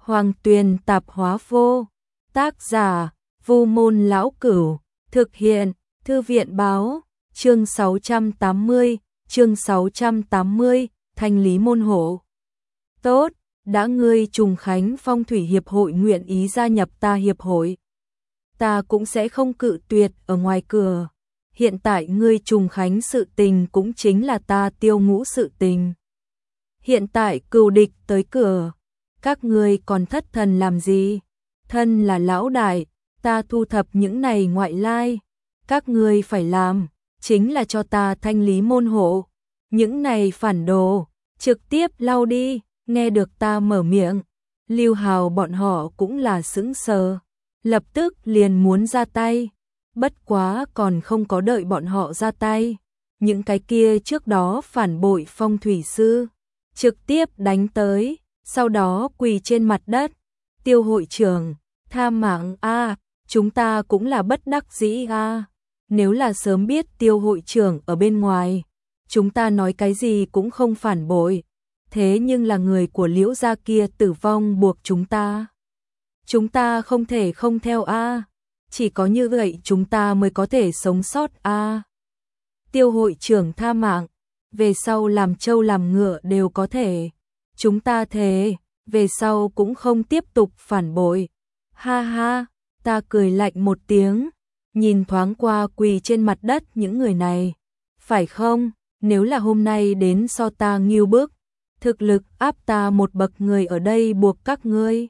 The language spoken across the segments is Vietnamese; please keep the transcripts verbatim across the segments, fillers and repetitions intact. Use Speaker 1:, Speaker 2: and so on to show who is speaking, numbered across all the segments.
Speaker 1: Hoàng Tuyền Tạp Hóa Vô. Tác giả Vu Môn Lão Cửu. Thực hiện Thư viện Báo. Chương sáu trăm tám mươi. Chương sáu trăm tám mươi. Thanh lý môn hộ. Tốt, đã ngươi Trùng Khánh Phong Thủy Hiệp hội nguyện ý gia nhập ta hiệp hội, ta cũng sẽ không cự tuyệt ở ngoài cửa. Hiện tại ngươi Trùng Khánh sự tình cũng chính là ta Tiêu Ngũ sự tình. Hiện tại cừu địch tới cửa, các ngươi còn thất thần làm gì? Thân là lão đại, ta thu thập những này ngoại lai, các ngươi phải làm chính là cho ta thanh lý môn hộ. Những này phản đồ, trực tiếp lau đi. Nghe được ta mở miệng, Lưu Hào bọn họ cũng là sững sờ, lập tức liền muốn ra tay. Bất quá còn không có đợi bọn họ ra tay, những cái kia trước đó phản bội phong thủy sư trực tiếp đánh tới, sau đó quỳ trên mặt đất. Tiêu hội trưởng, tha mạng a, chúng ta cũng là bất đắc dĩ a. Nếu là sớm biết Tiêu hội trưởng ở bên ngoài, chúng ta nói cái gì cũng không phản bội. Thế nhưng là người của Liễu gia kia tử vong buộc chúng ta. Chúng ta không thể không theo a, chỉ có như vậy chúng ta mới có thể sống sót a. Tiêu hội trưởng tha mạng, về sau làm trâu làm ngựa đều có thể. Chúng ta thề, về sau cũng không tiếp tục phản bội. Ha ha, ta cười lạnh một tiếng, nhìn thoáng qua quỳ trên mặt đất những người này. Phải không, nếu là hôm nay đến so ta nghiêu bức, thực lực áp ta một bậc người ở đây buộc các ngươi,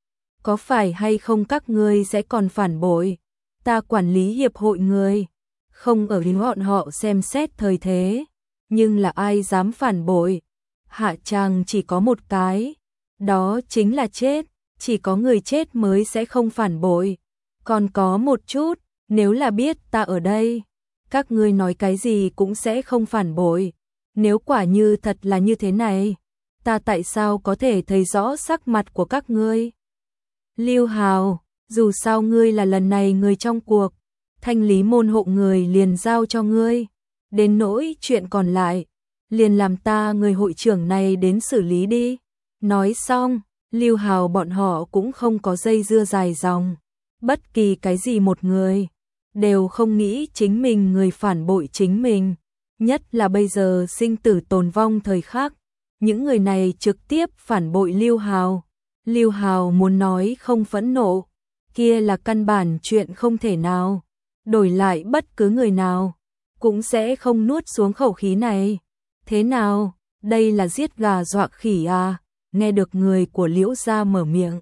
Speaker 1: có phải hay không các ngươi sẽ còn phản bội? Ta quản lý hiệp hội người, không ở đến bọn họ xem xét thời thế, nhưng là ai dám phản bội? Hạ tràng chỉ có một cái, đó chính là chết, chỉ có người chết mới sẽ không phản bội. Còn có một chút, nếu là biết ta ở đây, các ngươi nói cái gì cũng sẽ không phản bội. Nếu quả như thật là như thế này, ta tại sao có thể thấy rõ sắc mặt của các ngươi? Lưu Hào, dù sao ngươi là lần này người trong cuộc, thanh lý môn hộ người liền giao cho ngươi. Đến nỗi chuyện còn lại, liền làm ta người hội trưởng này đến xử lý đi. Nói xong, Lưu Hào bọn họ cũng không có dây dưa dài dòng. Bất kỳ cái gì một người, đều không nghĩ chính mình người phản bội chính mình. Nhất là bây giờ sinh tử tồn vong thời khắc, những người này trực tiếp phản bội Lưu Hào. Lưu Hào muốn nói không phẫn nộ, kia là căn bản chuyện không thể nào. Đổi lại bất cứ người nào, cũng sẽ không nuốt xuống khẩu khí này. Thế nào, đây là giết gà dọa khỉ à? Nghe được người của Liễu gia mở miệng,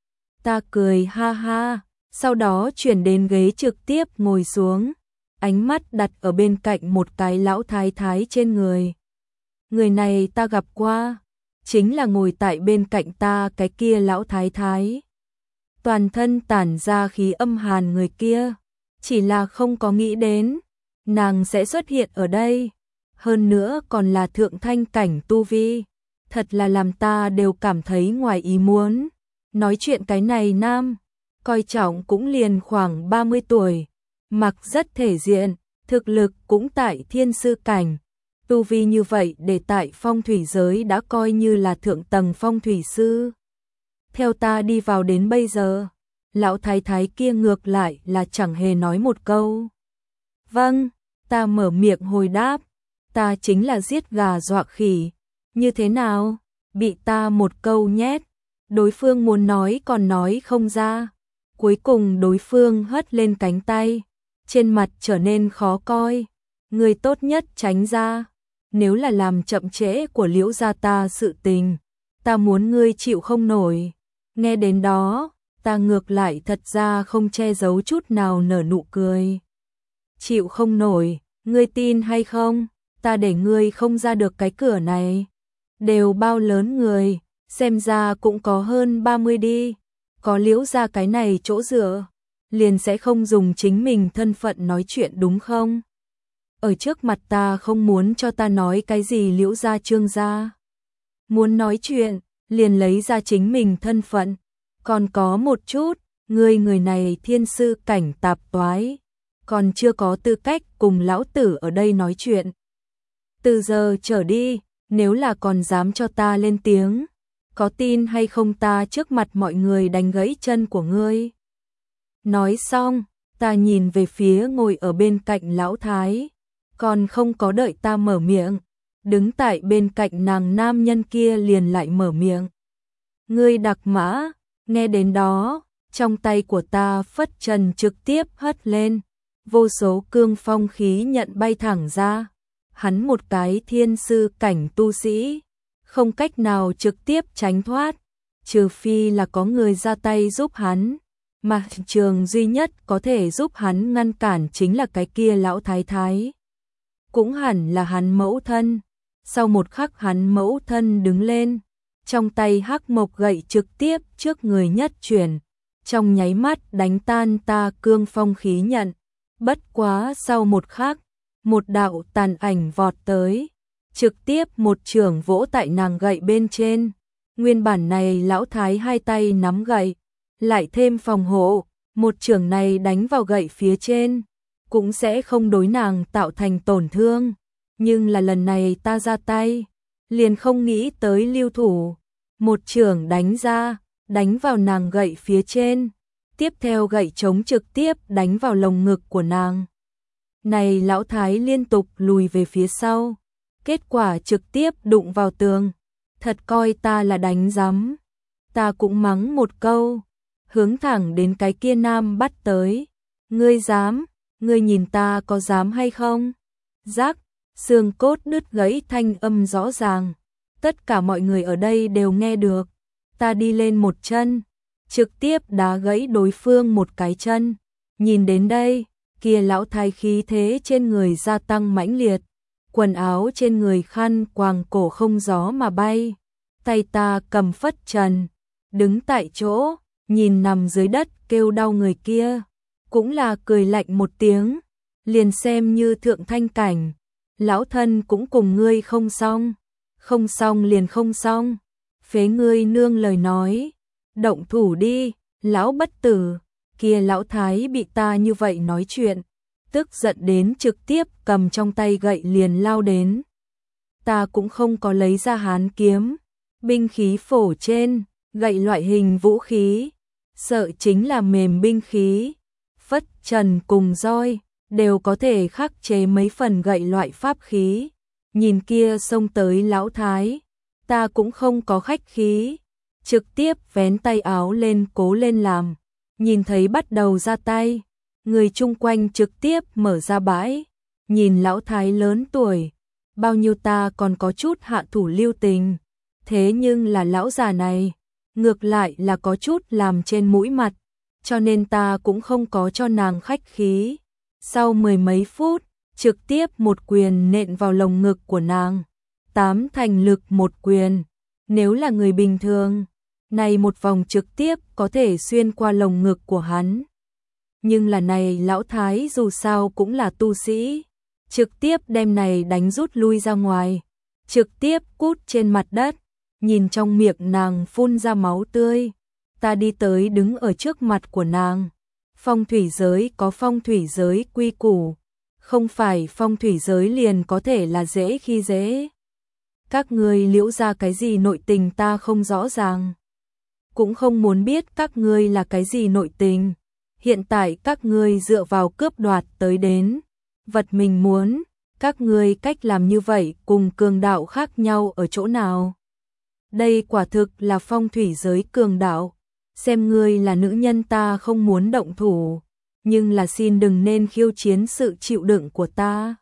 Speaker 1: ta cười ha ha, sau đó chuyển đến ghế trực tiếp ngồi xuống, ánh mắt đặt ở bên cạnh một cái lão thái thái trên người. Người này ta gặp qua, chính là ngồi tại bên cạnh ta cái kia lão thái thái. Toàn thân tản ra khí âm hàn người kia, chỉ là không có nghĩ đến nàng sẽ xuất hiện ở đây, hơn nữa còn là thượng thanh cảnh tu vi, thật là làm ta đều cảm thấy ngoài ý muốn. Nói chuyện cái này nam, coi trọng cũng liền khoảng ba mươi tuổi, mặc rất thể diện, thực lực cũng tại thiên sư cảnh. Tu vi như vậy để tại phong thủy giới đã coi như là thượng tầng phong thủy sư. Theo ta đi vào đến bây giờ, lão thái thái kia ngược lại là chẳng hề nói một câu. Vâng, ta mở miệng hồi đáp, ta chính là giết gà dọa khỉ. Như thế nào? Bị ta một câu nhét, đối phương muốn nói còn nói không ra. Cuối cùng đối phương hất lên cánh tay, trên mặt trở nên khó coi. Người tốt nhất tránh ra, nếu là làm chậm trễ của Liễu gia ta sự tình, ta muốn ngươi chịu không nổi. Nghe đến đó, ta ngược lại thật ra không che giấu chút nào nở nụ cười. Chịu không nổi, ngươi tin hay không? Ta để ngươi không ra được cái cửa này. Đều bao lớn người, xem ra cũng có hơn ba mươi đi. Có Liễu gia cái này chỗ dựa, liền sẽ không dùng chính mình thân phận nói chuyện đúng không? Ở trước mặt ta không muốn cho ta nói cái gì Liễu gia Trương gia. Muốn nói chuyện, liền lấy ra chính mình thân phận. Còn có một chút, ngươi người này thiên sư cảnh tạp toái, còn chưa có tư cách cùng lão tử ở đây nói chuyện. Từ giờ trở đi, nếu là còn dám cho ta lên tiếng, có tin hay không ta trước mặt mọi người đánh gãy chân của ngươi. Nói xong, ta nhìn về phía ngồi ở bên cạnh lão thái, còn không có đợi ta mở miệng, đứng tại bên cạnh nàng nam nhân kia liền lại mở miệng. Ngươi Đạc Mã, nghe đến đó, trong tay của ta phất trần trực tiếp hất lên, vô số cương phong khí nhận bay thẳng ra. Hắn một cái thiên sư cảnh tu sĩ, không cách nào trực tiếp tránh thoát, trừ phi là có người ra tay giúp hắn, mà trường duy nhất có thể giúp hắn ngăn cản chính là cái kia lão thái thái. Cũng hẳn là hắn mẫu thân. Sau một khắc hắn mẫu thân đứng lên, trong tay hắc mộc gậy trực tiếp trước người nhất chuyển, trong nháy mắt đánh tan ta cương phong khí nhận. Bất quá sau một khắc, một đạo tàn ảnh vọt tới, trực tiếp một chưởng vỗ tại nàng gậy bên trên. Nguyên bản này lão thái hai tay nắm gậy, lại thêm phòng hộ, một chưởng này đánh vào gậy phía trên, cũng sẽ không đối nàng tạo thành tổn thương. Nhưng là lần này ta ra tay, liền không nghĩ tới lưu thủ, một chưởng đánh ra, đánh vào nàng gậy phía trên, tiếp theo gậy chống trực tiếp đánh vào lồng ngực của nàng. Này lão thái liên tục lùi về phía sau, kết quả trực tiếp đụng vào tường, thật coi ta là đánh rắm. Ta cũng mắng một câu, hướng thẳng đến cái kia nam bắt tới. Ngươi dám, ngươi nhìn ta có dám hay không? Rắc, xương cốt đứt gãy thanh âm rõ ràng, tất cả mọi người ở đây đều nghe được. Ta đi lên một chân, trực tiếp đá gãy đối phương một cái chân. Nhìn đến đây, kia lão thái khí thế trên người gia tăng mãnh liệt, quần áo trên người khăn quàng cổ không gió mà bay. Tay ta cầm phất trần, đứng tại chỗ, nhìn nằm dưới đất kêu đau người kia, cũng là cười lạnh một tiếng, liền xem như thượng thanh cảnh, lão thân cũng cùng ngươi không xong, không xong liền không xong, phế ngươi nương lời nói, động thủ đi, lão bất tử. Kia lão thái bị ta như vậy nói chuyện, tức giận đến trực tiếp cầm trong tay gậy liền lao đến. Ta cũng không có lấy ra hán kiếm, binh khí phổ trên, gậy loại hình vũ khí, sợ chính là mềm binh khí, phất trần cùng roi, đều có thể khắc chế mấy phần gậy loại pháp khí. Nhìn kia xông tới lão thái, ta cũng không có khách khí, trực tiếp vén tay áo lên cố lên làm. Nhìn thấy bắt đầu ra tay, người chung quanh trực tiếp mở ra bãi, nhìn lão thái lớn tuổi, bao nhiêu ta còn có chút hạ thủ lưu tình, thế nhưng là lão già này, ngược lại là có chút làm trên mũi mặt, cho nên ta cũng không có cho nàng khách khí. Sau mười mấy phút, trực tiếp một quyền nện vào lồng ngực của nàng, tám thành lực một quyền, nếu là người bình thường, này một vòng trực tiếp có thể xuyên qua lồng ngực của hắn. Nhưng là này lão thái dù sao cũng là tu sĩ, trực tiếp đem này đánh rút lui ra ngoài, trực tiếp cút trên mặt đất, nhìn trong miệng nàng phun ra máu tươi. Ta đi tới đứng ở trước mặt của nàng. Phong thủy giới có phong thủy giới quy củ, không phải phong thủy giới liền có thể là dễ khi dễ. Các ngươi liễu ra cái gì nội tình ta không rõ ràng, cũng không muốn biết các ngươi là cái gì nội tình. Hiện tại các ngươi dựa vào cướp đoạt tới đến vật mình muốn, các ngươi cách làm như vậy cùng cường đạo khác nhau ở chỗ nào? Đây quả thực là phong thủy giới cường đạo. Xem ngươi là nữ nhân ta không muốn động thủ, nhưng là xin đừng nên khiêu chiến sự chịu đựng của ta.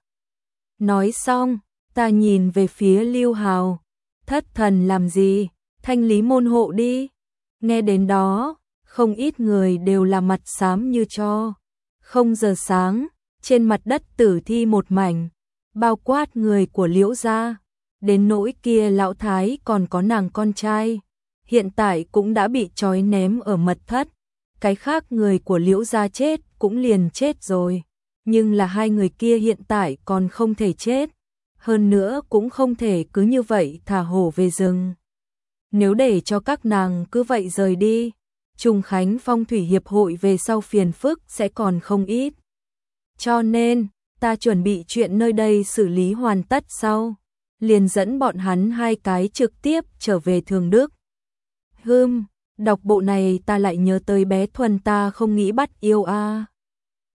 Speaker 1: Nói xong, ta nhìn về phía Lưu Hào, thất thần làm gì, thanh lý môn hộ đi. Nghe đến đó, không ít người đều là mặt xám như tro. Không giờ sáng, trên mặt đất tử thi một mảnh, bao quát người của Liễu gia, đến nỗi kia lão thái còn có nàng con trai, hiện tại cũng đã bị trói ném ở mật thất. Cái khác người của Liễu gia chết cũng liền chết rồi, nhưng là hai người kia hiện tại còn không thể chết, hơn nữa cũng không thể cứ như vậy thả hổ về rừng. Nếu để cho các nàng cứ vậy rời đi, Trùng Khánh Phong thủy hiệp hội về sau phiền phức sẽ còn không ít. Cho nên, ta chuẩn bị chuyện nơi đây xử lý hoàn tất sau, liền dẫn bọn hắn hai cái trực tiếp trở về Thường Đức. Hưm, đọc bộ này ta lại nhớ tới bé Thuần ta không nghĩ bắt yêu a.